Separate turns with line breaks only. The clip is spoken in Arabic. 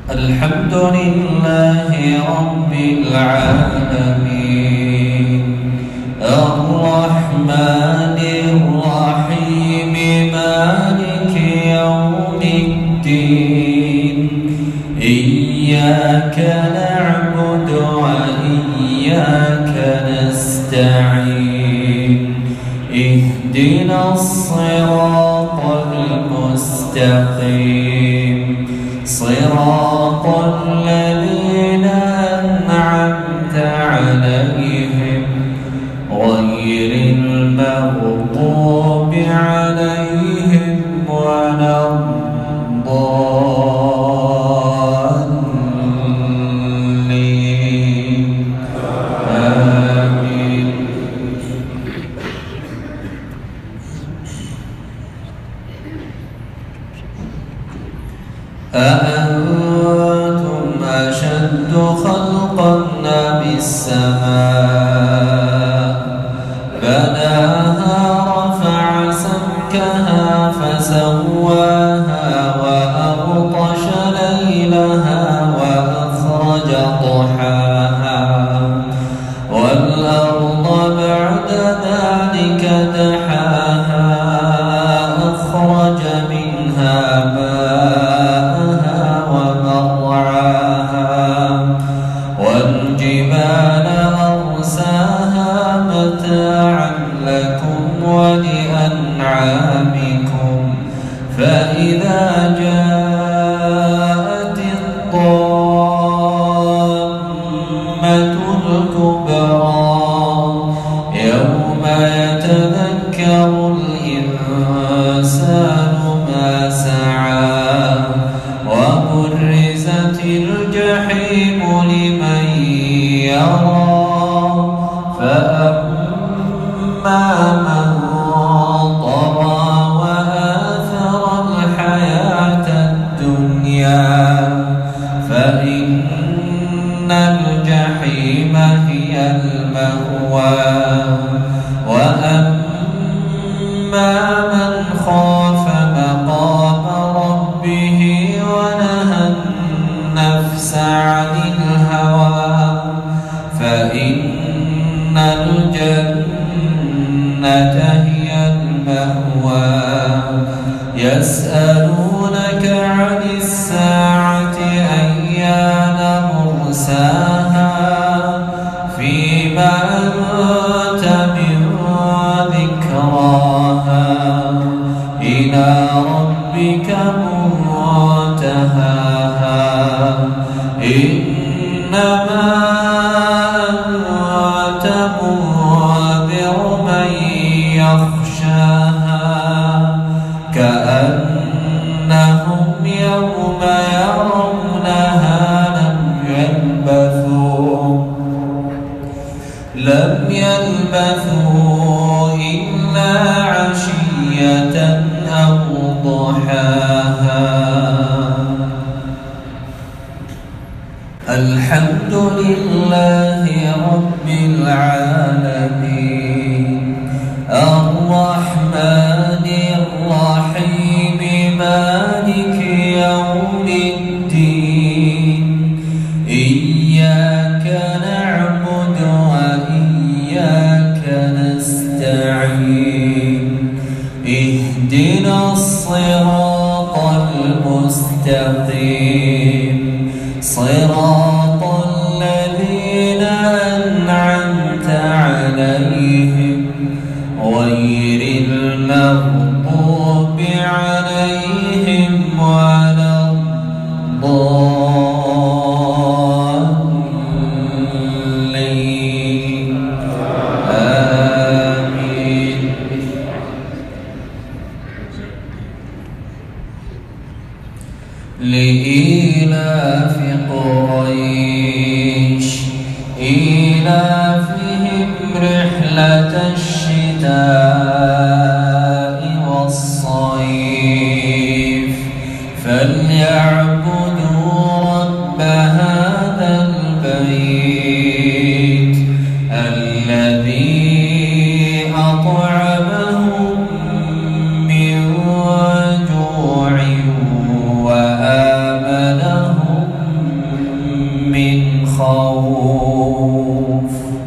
الحمد لله رب العالمين الرحمن الرحيم مالك يوم الدين إياك نعبد وإياك نستعين اهدنا الصراط المستقيم صراط الذين أنعمت عليهم غير المغضوب عليهم ولا الضالين آمين. أأنتم أشد خلقا أم السماء بناها رفع سمكها فسواها وأغطش ليلها وأخرج ضحاها والأرض بعد ذلك دحاها أخرج منها ماءها ومرعاها والجبال أرساها متاعا لكم ولأنعامكم فإذا جاءت الطامة الكبرى يوم يتذكر الإنسان ما سعى وبرزت الجحيم لمن يرى فأما من طغى وآثر الحياة الدنيا فإن الجحيم هي المأوى وأما من خاف مقام ربه ونهى النفس عن الهوى فإن الجنة هي المأوى يسألونك عن الساعة أيان مرساها فيما أنت من ذكراها إلى ربك منتهاها إنما أنت منذر من يخشاها كأنهم يوم يرونها لم يلبثوا إلا عشية أو ضحاها. الحمد لله رب العالمين الرحمن الرحيم مالك يوم الدين إياك نعبد وإياك نستعين اهدنا الصراط المستقيم صراط الذين أنعمت عليهم غير المغضوب عليهم ولا الضالين آمين. لإيلاف قريش إيلافهم رحلة الشتاء والصيف فليعبدوا رب هذا البيت الذي أطعمهم من جوع وآمنهم خوف